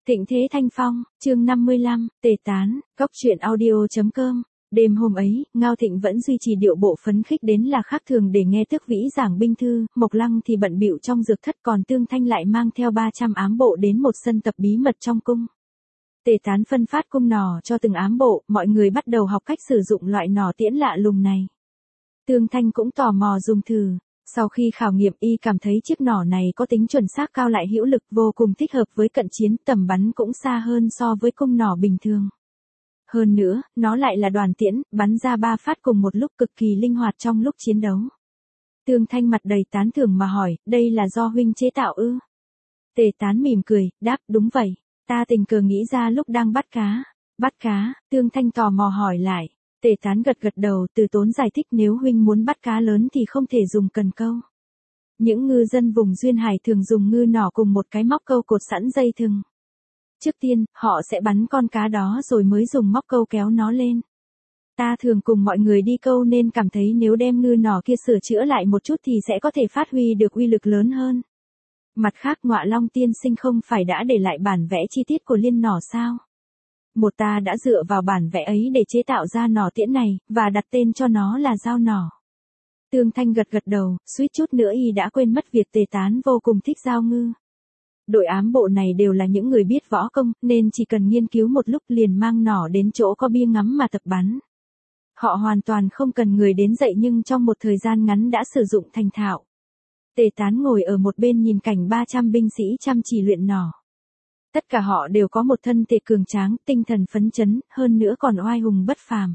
Thịnh Thế Thanh Phong, chương 55, Tề Tán, Cốc truyện audio.com. Đêm hôm ấy, Ngao Thịnh vẫn duy trì điệu bộ phấn khích đến là khác thường để nghe Tước Vĩ giảng binh thư, Mộc Lăng thì bận bịu trong dược thất, còn Tương Thanh lại mang theo 300 ám bộ đến một sân tập bí mật trong cung. Tề Tán phân phát cung nỏ cho từng ám bộ, mọi người bắt đầu học cách sử dụng loại nỏ tiễn lạ lùng này. Tương Thanh cũng tò mò dùng thử. Sau khi khảo nghiệm y cảm thấy chiếc nỏ này có tính chuẩn xác cao lại hữu lực, vô cùng thích hợp với cận chiến, tầm bắn cũng xa hơn so với cung nỏ bình thường. Hơn nữa, nó lại là đoàn tiễn, bắn ra 3 phát cùng một lúc, cực kỳ linh hoạt trong lúc chiến đấu. Tương Thanh mặt đầy tán thưởng mà hỏi, đây là do huynh chế tạo ư? Tề Tán mỉm cười, đáp, đúng vậy, ta tình cờ nghĩ ra lúc đang bắt cá. Bắt cá? Tương Thanh tò mò hỏi lại. Tề Tán gật gật đầu, từ tốn giải thích, nếu huynh muốn bắt cá lớn thì không thể dùng cần câu. Những ngư dân vùng duyên hải thường dùng ngư nỏ cùng một cái móc câu cột sẵn dây thừng. Trước tiên, họ sẽ bắn con cá đó rồi mới dùng móc câu kéo nó lên. Ta thường cùng mọi người đi câu nên cảm thấy nếu đem ngư nỏ kia sửa chữa lại một chút thì sẽ có thể phát huy được uy lực lớn hơn. Mặt khác, Ngọa Long tiên sinh không phải đã để lại bản vẽ chi tiết của liên nỏ sao? Ta đã dựa vào bản vẽ ấy để chế tạo ra nỏ tiễn này, và đặt tên cho nó là dao nỏ. Tương Thanh gật gật đầu, suýt chút nữa y đã quên mất việc Tề Tán vô cùng thích giao ngư. Đội ám bộ này đều là những người biết võ công, nên chỉ cần nghiên cứu một lúc liền mang nỏ đến chỗ có bia ngắm mà tập bắn. Họ hoàn toàn không cần người đến dạy, nhưng trong một thời gian ngắn đã sử dụng thành thạo. Tề Tán ngồi ở một bên nhìn cảnh 300 binh sĩ chăm chỉ luyện nỏ. Tất cả họ đều có một thân thể cường tráng, tinh thần phấn chấn, hơn nữa còn oai hùng bất phàm.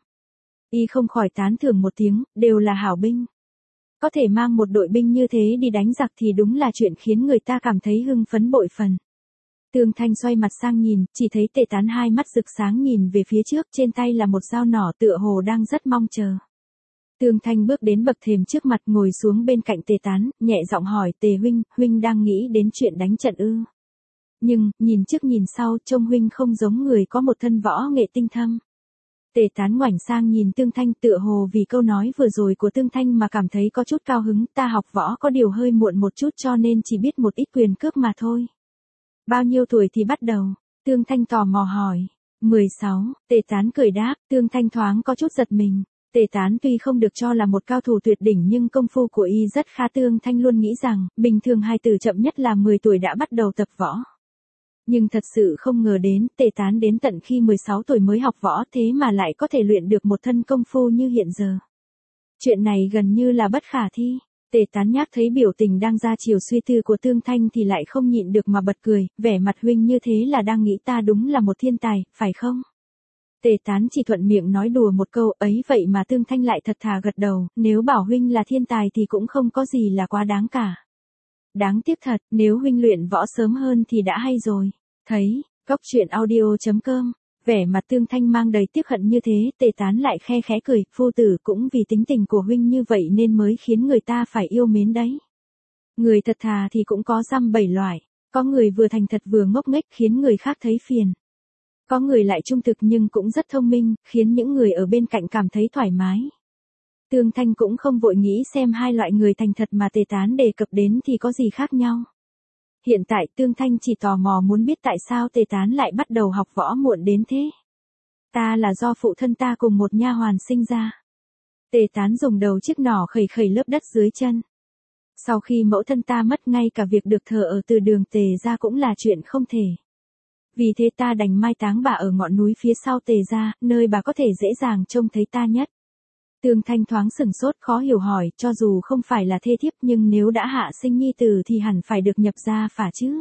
Y không khỏi tán thưởng một tiếng, đều là hảo binh. Có thể mang một đội binh như thế đi đánh giặc thì đúng là chuyện khiến người ta cảm thấy hưng phấn bội phần. Tương Thanh xoay mặt sang nhìn, chỉ thấy Tề Tán hai mắt rực sáng nhìn về phía trước, trên tay là một dao nỏ, tựa hồ đang rất mong chờ. Tương Thanh bước đến bậc thềm trước mặt, ngồi xuống bên cạnh Tề Tán, nhẹ giọng hỏi, Tề huynh đang nghĩ đến chuyện đánh trận ư? Nhưng, nhìn trước nhìn sau, trông huynh không giống người có một thân võ nghệ tinh thâm. Tề Tán ngoảnh sang nhìn Tương Thanh, tựa hồ vì câu nói vừa rồi của Tương Thanh mà cảm thấy có chút cao hứng, ta học võ có điều hơi muộn một chút cho nên chỉ biết một ít quyền cước mà thôi. Bao nhiêu tuổi thì bắt đầu? Tương Thanh tò mò hỏi. 16, Tề Tán cười đáp. Tương Thanh thoáng có chút giật mình. Tề Tán tuy không được cho là một cao thủ tuyệt đỉnh nhưng công phu của y rất khá. Tương Thanh luôn nghĩ rằng, bình thường hài tử chậm nhất là 10 tuổi đã bắt đầu tập võ. Nhưng thật sự không ngờ đến, Tề Tán đến tận khi 16 tuổi mới học võ, thế mà lại có thể luyện được một thân công phu như hiện giờ. Chuyện này gần như là bất khả thi. Tề Tán nhắc thấy biểu tình đang ra chiều suy tư của Tương Thanh thì lại không nhịn được mà bật cười, vẻ mặt huynh như thế là đang nghĩ ta đúng là một thiên tài, phải không? Tề Tán chỉ thuận miệng nói đùa một câu ấy, vậy mà Tương Thanh lại thật thà gật đầu, nếu bảo huynh là thiên tài thì cũng không có gì là quá đáng cả. Đáng tiếc thật, nếu huynh luyện võ sớm hơn thì đã hay rồi. Thấy, Cốc truyện audio.com, vẻ mặt Tương Thanh mang đầy tiếc hận như thế, Tề Tán lại khe khẽ cười, phu tử cũng vì tính tình của huynh như vậy nên mới khiến người ta phải yêu mến đấy. Người thật thà thì cũng có dăm bảy loại, có người vừa thành thật vừa ngốc nghếch khiến người khác thấy phiền. Có người lại trung thực nhưng cũng rất thông minh, khiến những người ở bên cạnh cảm thấy thoải mái. Tương Thanh cũng không vội nghĩ xem hai loại người thành thật mà Tề Tán đề cập đến thì có gì khác nhau. Hiện tại Tương Thanh chỉ tò mò muốn biết tại sao Tề Tán lại bắt đầu học võ muộn đến thế. Ta là do phụ thân ta cùng một nha hoàn sinh ra. Tề Tán dùng đầu chiếc nỏ khẩy khẩy lớp đất dưới chân. Sau khi mẫu thân ta mất, ngay cả việc được thờ ở từ đường Tề gia cũng là chuyện không thể. Vì thế ta đành mai táng bà ở ngọn núi phía sau Tề gia, nơi bà có thể dễ dàng trông thấy ta nhất. Tương Thanh thoáng sửng sốt, khó hiểu hỏi, cho dù không phải là thê thiếp nhưng nếu đã hạ sinh nhi tử thì hẳn phải được nhập gia phả chứ.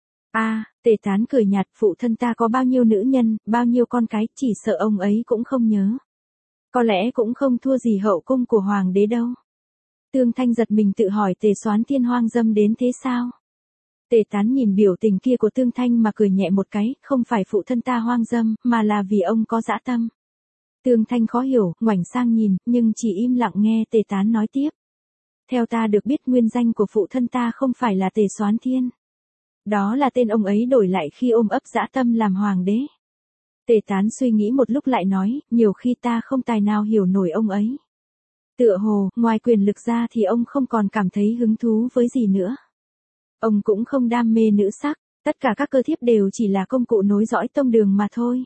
Tề Tán cười nhạt, phụ thân ta có bao nhiêu nữ nhân, bao nhiêu con cái, chỉ sợ ông ấy cũng không nhớ. Có lẽ cũng không thua gì hậu cung của hoàng đế đâu. Tương Thanh giật mình tự hỏi, Tề Soán Thiên hoang dâm đến thế sao? Tề Tán nhìn biểu tình kia của Tương Thanh mà cười nhẹ một cái, không phải phụ thân ta hoang dâm, mà là vì ông có dã tâm. Tương Thanh khó hiểu, ngoảnh sang nhìn, nhưng chỉ im lặng nghe Tề Tán nói tiếp. Theo ta được biết, nguyên danh của phụ thân ta không phải là Tề Soán Thiên. Đó là tên ông ấy đổi lại khi ôm ấp dã tâm làm hoàng đế. Tề Tán suy nghĩ một lúc lại nói, nhiều khi ta không tài nào hiểu nổi ông ấy. Tựa hồ, ngoài quyền lực ra thì ông không còn cảm thấy hứng thú với gì nữa. Ông cũng không đam mê nữ sắc. Tất cả các cơ thiếp đều chỉ là công cụ nối dõi tông đường mà thôi.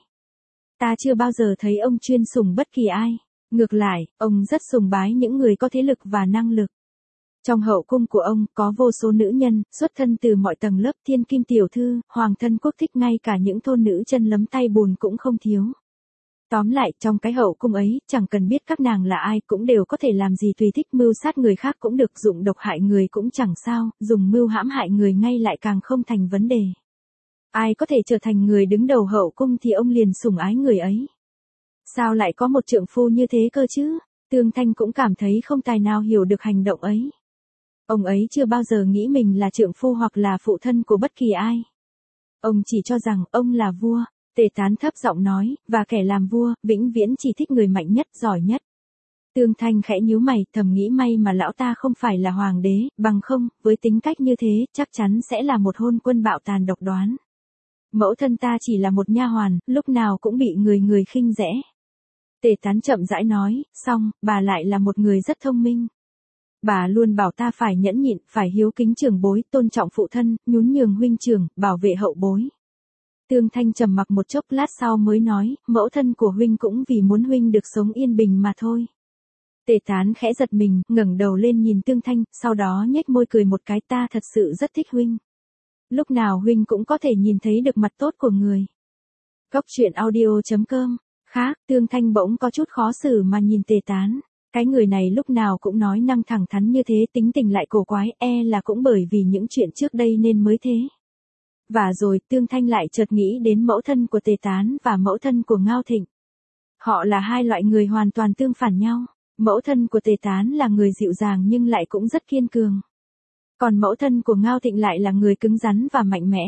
Ta chưa bao giờ thấy ông chuyên sủng bất kỳ ai. Ngược lại, ông rất sùng bái những người có thế lực và năng lực. Trong hậu cung của ông có vô số nữ nhân, xuất thân từ mọi tầng lớp thiên kim tiểu thư, hoàng thân quốc thích, ngay cả những thôn nữ chân lấm tay bùn cũng không thiếu. Tóm lại, trong cái hậu cung ấy, chẳng cần biết các nàng là ai cũng đều có thể làm gì tùy thích, mưu sát người khác cũng được, dụng độc hại người cũng chẳng sao, dùng mưu hãm hại người ngay lại càng không thành vấn đề. Ai có thể trở thành người đứng đầu hậu cung thì ông liền sủng ái người ấy. Sao lại có một trượng phu như thế cơ chứ? Tương Thanh cũng cảm thấy không tài nào hiểu được hành động ấy. Ông ấy chưa bao giờ nghĩ mình là trượng phu hoặc là phụ thân của bất kỳ ai. Ông chỉ cho rằng ông là vua. Tề Tán thấp giọng nói, và kẻ làm vua, vĩnh viễn chỉ thích người mạnh nhất, giỏi nhất. Tương Thanh khẽ nhíu mày, thầm nghĩ may mà lão ta không phải là hoàng đế, bằng không, với tính cách như thế, chắc chắn sẽ là một hôn quân bạo tàn độc đoán. Mẫu thân ta chỉ là một nha hoàn, lúc nào cũng bị người người khinh rẻ. Tề Tán chậm rãi nói, xong, bà lại là một người rất thông minh. Bà luôn bảo ta phải nhẫn nhịn, phải hiếu kính trưởng bối, tôn trọng phụ thân, nhún nhường huynh trưởng, bảo vệ hậu bối. Tương Thanh trầm mặc một chốc lát sau mới nói, mẫu thân của huynh cũng vì muốn huynh được sống yên bình mà thôi. Tề Tán khẽ giật mình, ngẩng đầu lên nhìn Tương Thanh, sau đó nhếch môi cười một cái, ta thật sự rất thích huynh. Lúc nào huynh cũng có thể nhìn thấy được mặt tốt của người. Góc truyện audio.com. Khác, Tương Thanh bỗng có chút khó xử mà nhìn Tề Tán. Cái người này lúc nào cũng nói năng thẳng thắn như thế, tính tình lại cổ quái, là cũng bởi vì những chuyện trước đây nên mới thế. Và rồi Tương Thanh lại chợt nghĩ đến mẫu thân của Tề Tán và mẫu thân của Ngao Thịnh. Họ là hai loại người hoàn toàn tương phản nhau. Mẫu thân của Tề Tán là người dịu dàng nhưng lại cũng rất kiên cường. Còn mẫu thân của Ngao Thịnh lại là người cứng rắn và mạnh mẽ.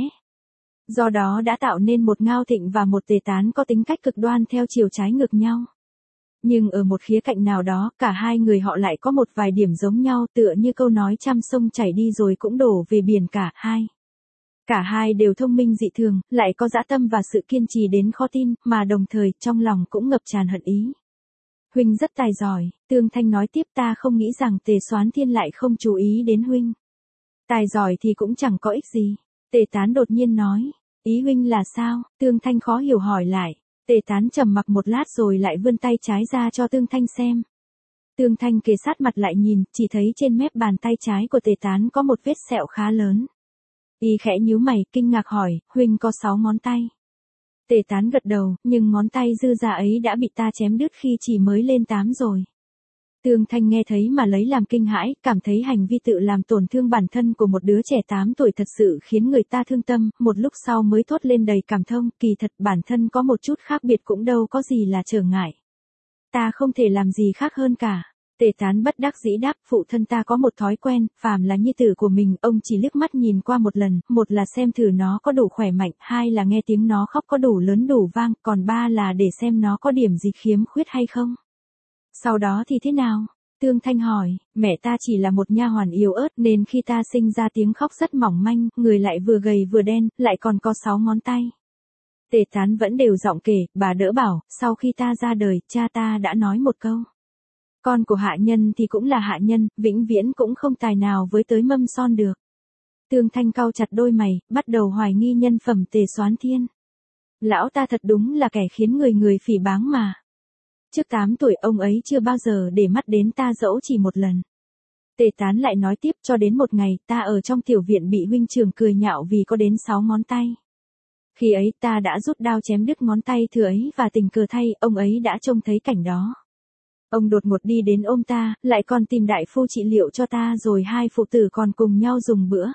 Do đó đã tạo nên một Ngao Thịnh và một Tề Tán có tính cách cực đoan theo chiều trái ngược nhau. Nhưng ở một khía cạnh nào đó, cả hai người họ lại có một vài điểm giống nhau, tựa như câu nói trăm sông chảy đi rồi cũng đổ về biển cả hai. Cả hai đều thông minh dị thường, lại có dã tâm và sự kiên trì đến khó tin, mà đồng thời trong lòng cũng ngập tràn hận ý. Huynh rất tài giỏi, Tương Thanh nói tiếp, ta không nghĩ rằng Tề Soán Thiên lại không chú ý đến huynh. Tài giỏi thì cũng chẳng có ích gì. Tề Tán đột nhiên nói, ý huynh là sao? Tương Thanh khó hiểu hỏi lại. Tề Tán trầm mặc một lát rồi lại vươn tay trái ra cho Tương Thanh xem. Tương Thanh kề sát mặt lại nhìn, chỉ thấy trên mép bàn tay trái của Tề Tán có một vết sẹo khá lớn. Y khẽ nhíu mày, kinh ngạc hỏi, huynh có 6 ngón tay. Tề Tán gật đầu, nhưng ngón tay dư ra ấy đã bị ta chém đứt khi chỉ mới lên 8 rồi. Tương Thanh nghe thấy mà lấy làm kinh hãi, cảm thấy hành vi tự làm tổn thương bản thân của một đứa trẻ 8 tuổi thật sự khiến người ta thương tâm, một lúc sau mới thốt lên đầy cảm thông, kỳ thật bản thân có một chút khác biệt cũng đâu có gì là trở ngại. Ta không thể làm gì khác hơn cả. Tề Tán bất đắc dĩ đáp, phụ thân ta có một thói quen, phàm là nhi tử của mình, ông chỉ liếc mắt nhìn qua một lần, một là xem thử nó có đủ khỏe mạnh, hai là nghe tiếng nó khóc có đủ lớn đủ vang, còn ba là để xem nó có điểm gì khiếm khuyết hay không. Sau đó thì thế nào? Tương Thanh hỏi, mẹ ta chỉ là một nha hoàn yếu ớt nên khi ta sinh ra tiếng khóc rất mỏng manh, người lại vừa gầy vừa đen, lại còn có 6 ngón tay. Tề Tán vẫn đều giọng kể, bà đỡ bảo, sau khi ta ra đời, cha ta đã nói một câu. Con của hạ nhân thì cũng là hạ nhân, vĩnh viễn cũng không tài nào với tới mâm son được. Tương Thanh cau chặt đôi mày, bắt đầu hoài nghi nhân phẩm Tề Soán Thiên. Lão ta thật đúng là kẻ khiến người người phỉ báng mà. Trước 8 tuổi ông ấy chưa bao giờ để mắt đến ta dẫu chỉ một lần. Tề Tán lại nói tiếp, cho đến một ngày ta ở trong tiểu viện bị huynh trưởng cười nhạo vì có đến 6 ngón tay. Khi ấy ta đã rút đao chém đứt ngón tay thừa ấy và tình cờ thay ông ấy đã trông thấy cảnh đó. Ông đột ngột đi đến ôm ta, lại còn tìm đại phu trị liệu cho ta rồi hai phụ tử còn cùng nhau dùng bữa.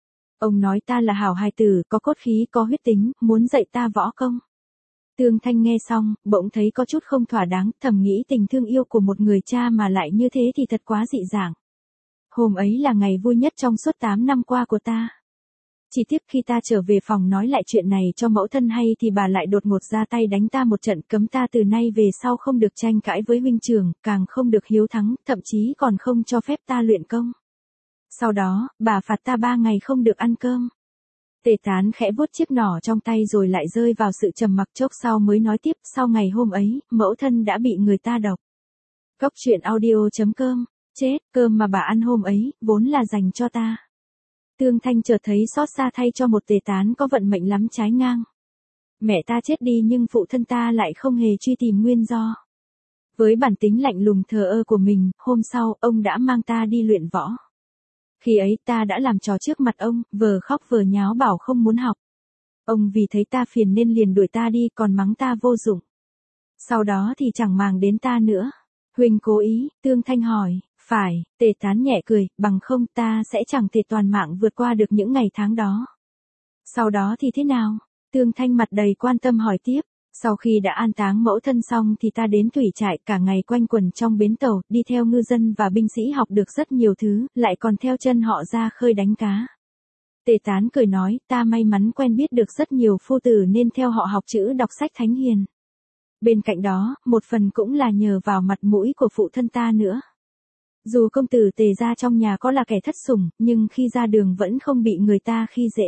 Ông nói ta là hảo hài tử, có cốt khí, có huyết tính, muốn dạy ta võ công. Tương Thanh nghe xong, bỗng thấy có chút không thỏa đáng, thầm nghĩ tình thương yêu của một người cha mà lại như thế thì thật quá dị dạng. Hôm ấy là ngày vui nhất trong suốt 8 năm qua của ta. Chỉ tiếc khi ta trở về phòng nói lại chuyện này cho mẫu thân hay thì bà lại đột ngột ra tay đánh ta một trận, cấm ta từ nay về sau không được tranh cãi với huynh trưởng, càng không được hiếu thắng, thậm chí còn không cho phép ta luyện công. Sau đó, bà phạt ta 3 ngày không được ăn cơm. Tề Tán khẽ vuốt chiếc nỏ trong tay rồi lại rơi vào sự trầm mặc, chốc sau mới nói tiếp, sau ngày hôm ấy, mẫu thân đã bị người ta độc. Góc truyện audio.com, chết, cơm mà bà ăn hôm ấy, vốn là dành cho ta. Tương Thanh chợt thấy xót xa thay cho một tề tán có vận mệnh lắm trái ngang. Mẹ ta chết đi nhưng phụ thân ta lại không hề truy tìm nguyên do. Với bản tính lạnh lùng thờ ơ của mình, hôm sau, ông đã mang ta đi luyện võ. Khi ấy ta đã làm trò trước mặt ông, vừa khóc vừa nháo bảo không muốn học. Ông vì thấy ta phiền nên liền đuổi ta đi, còn mắng ta vô dụng. Sau đó thì chẳng màng đến ta nữa. Huynh cố ý, Tương Thanh hỏi, phải, tề tán nhẹ cười, bằng không ta sẽ chẳng thể toàn mạng vượt qua được những ngày tháng đó. Sau đó thì thế nào? Tương Thanh mặt đầy quan tâm hỏi tiếp. Sau khi đã an táng mẫu thân xong thì ta đến thủy trại cả ngày quanh quẩn trong bến tàu, đi theo ngư dân và binh sĩ học được rất nhiều thứ, lại còn theo chân họ ra khơi đánh cá. Tề tán cười nói, ta may mắn quen biết được rất nhiều phu tử nên theo họ học chữ đọc sách thánh hiền. Bên cạnh đó, một phần cũng là nhờ vào mặt mũi của phụ thân ta nữa. Dù công tử Tề gia trong nhà có là kẻ thất sủng, nhưng khi ra đường vẫn không bị người ta khi dễ.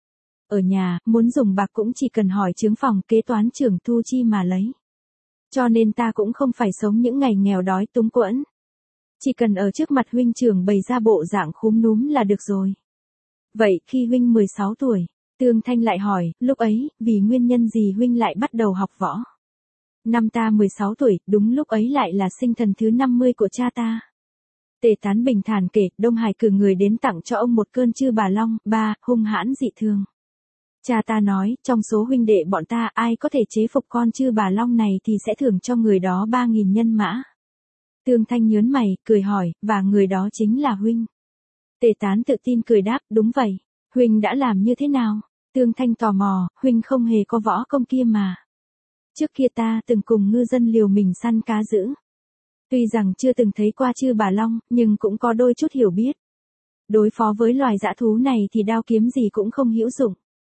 Ở nhà, muốn dùng bạc cũng chỉ cần hỏi chướng phòng kế toán trưởng thu chi mà lấy. Cho nên ta cũng không phải sống những ngày nghèo đói túng quẫn. Chỉ cần ở trước mặt huynh trưởng bày ra bộ dạng khúm núm là được rồi. Vậy khi huynh 16 tuổi, Tương Thanh lại hỏi, lúc ấy, vì nguyên nhân gì huynh lại bắt đầu học võ? Năm ta 16 tuổi, đúng lúc ấy lại là sinh thần thứ 50 của cha ta. Tề tán bình thản kể, Đông Hải cử người đến tặng cho ông một cơn chư bà long, hung hãn dị thường. Cha ta nói, trong số huynh đệ bọn ta ai có thể chế phục con chư bà long này thì sẽ thưởng cho người đó 3.000 nhân mã. Tương Thanh nhớn mày, cười hỏi, và người đó chính là huynh. Tề tán tự tin cười đáp, đúng vậy. Huynh đã làm như thế nào? Tương Thanh tò mò, huynh không hề có võ công kia mà. Trước kia ta từng cùng ngư dân liều mình săn cá giữ. Tuy rằng chưa từng thấy qua chư bà long, nhưng cũng có đôi chút hiểu biết. Đối phó với loài dã thú này thì đao kiếm gì cũng không hữu dụng.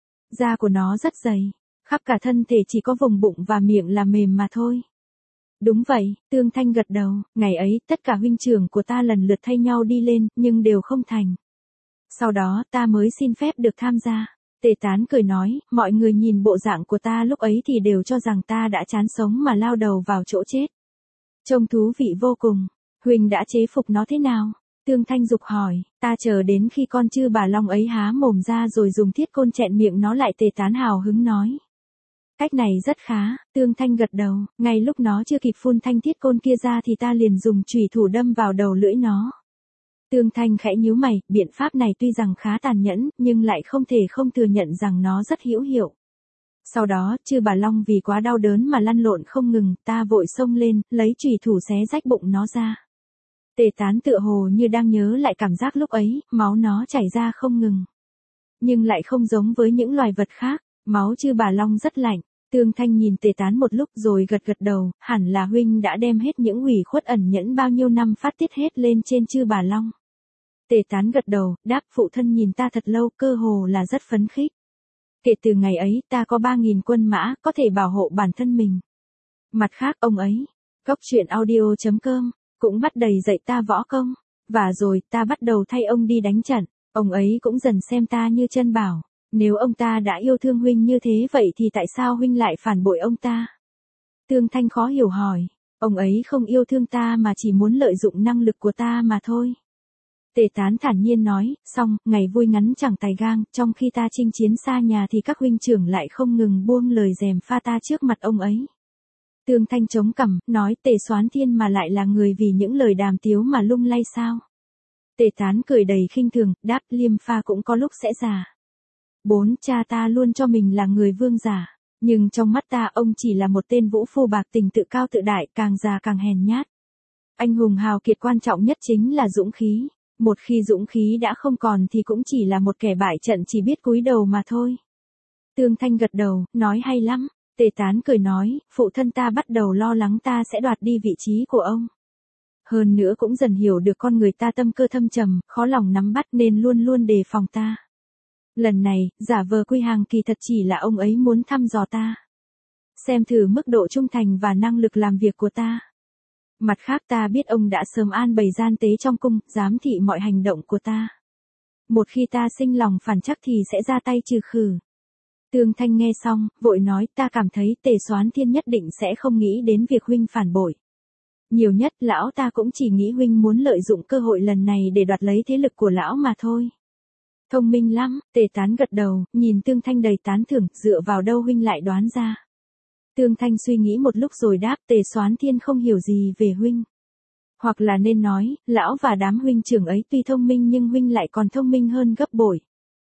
Da của nó rất dày, khắp cả thân thể chỉ có vùng bụng và miệng là mềm mà thôi. Đúng vậy, Tương Thanh gật đầu, ngày ấy tất cả huynh trưởng của ta lần lượt thay nhau đi lên, nhưng đều không thành. Sau đó ta mới xin phép được tham gia. Tề tán cười nói, mọi người nhìn bộ dạng của ta lúc ấy thì đều cho rằng ta đã chán sống mà lao đầu vào chỗ chết. Trông thú vị vô cùng, huynh đã chế phục nó thế nào? Tương Thanh dục hỏi, ta chờ đến khi con chư bà long ấy há mồm ra rồi dùng thiết côn chẹn miệng nó lại. Tề tán hào hứng nói. Cách này rất khá, Tương Thanh gật đầu, ngay lúc nó chưa kịp phun thanh thiết côn kia ra thì ta liền dùng chùy thủ đâm vào đầu lưỡi nó. Tương Thanh khẽ nhíu mày, biện pháp này tuy rằng khá tàn nhẫn, nhưng lại không thể không thừa nhận rằng nó rất hữu hiệu. Sau đó, chư bà long vì quá đau đớn mà lăn lộn không ngừng, ta vội xông lên, lấy chùy thủ xé rách bụng nó ra. Tề tán tựa hồ như đang nhớ lại cảm giác lúc ấy, máu nó chảy ra không ngừng. Nhưng lại không giống với những loài vật khác, máu chư bà long rất lạnh. Tương Thanh nhìn Tề tán một lúc rồi gật gật đầu, hẳn là huynh đã đem hết những ủy khuất ẩn nhẫn bao nhiêu năm phát tiết hết lên trên chư bà long. Tề tán gật đầu, đáp, phụ thân nhìn ta thật lâu, cơ hồ là rất phấn khích. Kể từ ngày ấy, ta có 3.000 quân mã, có thể bảo hộ bản thân mình. Mặt khác, ông ấy, Cốc truyện audio.com, cũng bắt đầy dạy ta võ công. Và rồi, ta bắt đầu thay ông đi đánh trận. Ông ấy cũng dần xem ta như chân bảo. Nếu ông ta đã yêu thương huynh như thế vậy thì tại sao huynh lại phản bội ông ta? Tương Thanh khó hiểu hỏi. Ông ấy không yêu thương ta mà chỉ muốn lợi dụng năng lực của ta mà thôi. Tề tán thản nhiên nói, xong, ngày vui ngắn chẳng tài gang, trong khi ta chinh chiến xa nhà thì các huynh trưởng lại không ngừng buông lời gièm pha ta trước mặt ông ấy. Tương Thanh chống cằm, nói, Tề Soán Thiên mà lại là người vì những lời đàm tiếu mà lung lay sao? Tề tán cười đầy khinh thường, đáp, liêm pha cũng có lúc sẽ già. Cha ta luôn cho mình là người vương giả, nhưng trong mắt ta ông chỉ là một tên vũ phu bạc tình tự cao tự đại, càng già càng hèn nhát. Anh hùng hào kiệt quan trọng nhất chính là dũng khí. Một khi dũng khí đã không còn thì cũng chỉ là một kẻ bại trận chỉ biết cúi đầu mà thôi. Tương Thanh gật đầu, nói hay lắm. Tề tán cười nói, phụ thân ta bắt đầu lo lắng ta sẽ đoạt đi vị trí của ông. Hơn nữa cũng dần hiểu được con người ta tâm cơ thâm trầm, khó lòng nắm bắt nên luôn luôn đề phòng ta. Lần này, giả vờ quy hàng kỳ thật chỉ là ông ấy muốn thăm dò ta. Xem thử mức độ trung thành và năng lực làm việc của ta. Mặt khác ta biết ông đã sớm an bày gian tế trong cung, giám thị mọi hành động của ta. Một khi ta sinh lòng phản chắc thì sẽ ra tay trừ khử. Tương Thanh nghe xong, vội nói, ta cảm thấy Tề Soán Thiên nhất định sẽ không nghĩ đến việc huynh phản bội. Nhiều nhất lão ta cũng chỉ nghĩ huynh muốn lợi dụng cơ hội lần này để đoạt lấy thế lực của lão mà thôi. Thông minh lắm, Tề Tán gật đầu, nhìn Tương Thanh đầy tán thưởng, dựa vào đâu huynh lại đoán ra. Tương Thanh suy nghĩ một lúc rồi đáp, Tề Soán Thiên không hiểu gì về huynh. Hoặc là nên nói, lão và đám huynh trưởng ấy tuy thông minh nhưng huynh lại còn thông minh hơn gấp bội.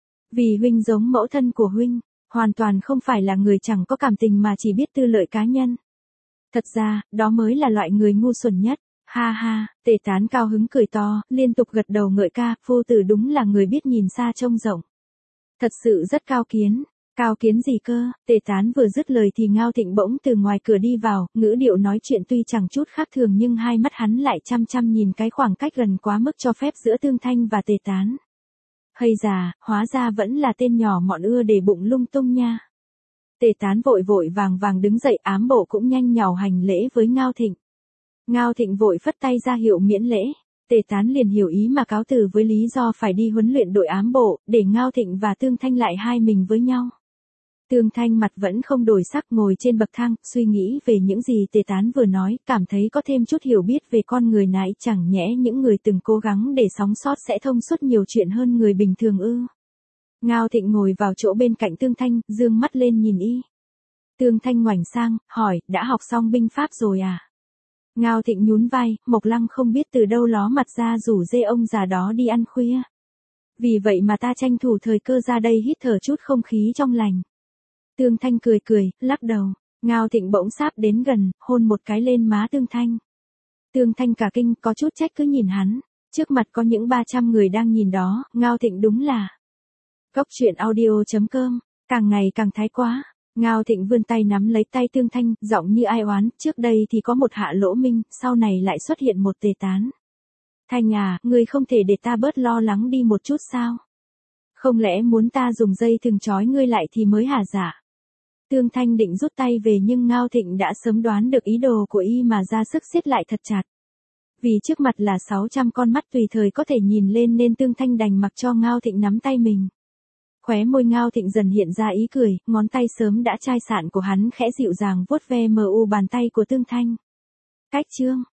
Vì huynh giống mẫu thân của huynh, hoàn toàn không phải là người chẳng có cảm tình mà chỉ biết tư lợi cá nhân. Thật ra, đó mới là loại người ngu xuẩn nhất. Ha ha, Tề Tán cao hứng cười to, liên tục gật đầu ngợi ca, phu tử đúng là người biết nhìn xa trông rộng. Thật sự rất cao kiến. Cao kiến gì cơ? Tề Tán vừa dứt lời thì Ngao Thịnh bỗng từ ngoài cửa đi vào, ngữ điệu nói chuyện tuy chẳng chút khác thường nhưng hai mắt hắn lại chăm chăm nhìn cái khoảng cách gần quá mức cho phép giữa Tương Thanh và Tề Tán. Hây già, hóa ra vẫn là tên nhỏ mọn ưa để bụng lung tung nha. Tề Tán vội vội vàng đứng dậy, ám bộ cũng nhanh nhảu hành lễ với Ngao Thịnh. Ngao Thịnh vội phất tay ra hiệu miễn lễ. Tề Tán liền hiểu ý mà cáo từ với lý do phải đi huấn luyện đội ám bộ, để Ngao Thịnh và Tương Thanh lại hai mình với nhau. Tương Thanh mặt vẫn không đổi sắc, ngồi trên bậc thang, suy nghĩ về những gì Tề Tán vừa nói, cảm thấy có thêm chút hiểu biết về con người này, chẳng nhẽ những người từng cố gắng để sống sót sẽ thông suốt nhiều chuyện hơn người bình thường ư. Ngao Thịnh ngồi vào chỗ bên cạnh Tương Thanh, dương mắt lên nhìn y. Tương Thanh ngoảnh sang, hỏi, đã học xong binh pháp rồi à? Ngao Thịnh nhún vai, Mộc Lăng không biết từ đâu ló mặt ra rủ dê ông già đó đi ăn khuya. Vì vậy mà ta tranh thủ thời cơ ra đây hít thở chút không khí trong lành. Tương Thanh cười, lắc đầu. Ngao Thịnh bỗng sáp đến gần, hôn một cái lên má Tương Thanh. Tương Thanh cả kinh, có chút trách cứ nhìn hắn. Trước mặt có những 300 người đang nhìn đó, Ngao Thịnh đúng là. Cốc truyện audio.com, càng ngày càng thái quá. Ngao Thịnh vươn tay nắm lấy tay Tương Thanh, giọng như ai oán, trước đây thì có một Hạ Lỗ Minh, sau này lại xuất hiện một Tề Tán. Thanh à, ngươi không thể để ta bớt lo lắng đi một chút sao? Không lẽ muốn ta dùng dây thừng trói ngươi lại thì mới hả dạ? Tương Thanh định rút tay về nhưng Ngao Thịnh đã sớm đoán được ý đồ của y mà ra sức siết lại thật chặt. Vì trước mặt là 600 con mắt tùy thời có thể nhìn lên nên Tương Thanh đành mặc cho Ngao Thịnh nắm tay mình. Khóe môi Ngao Thịnh dần hiện ra ý cười, ngón tay sớm đã chai sạn của hắn khẽ dịu dàng vuốt ve mờ u bàn tay của Tương Thanh. Cách chương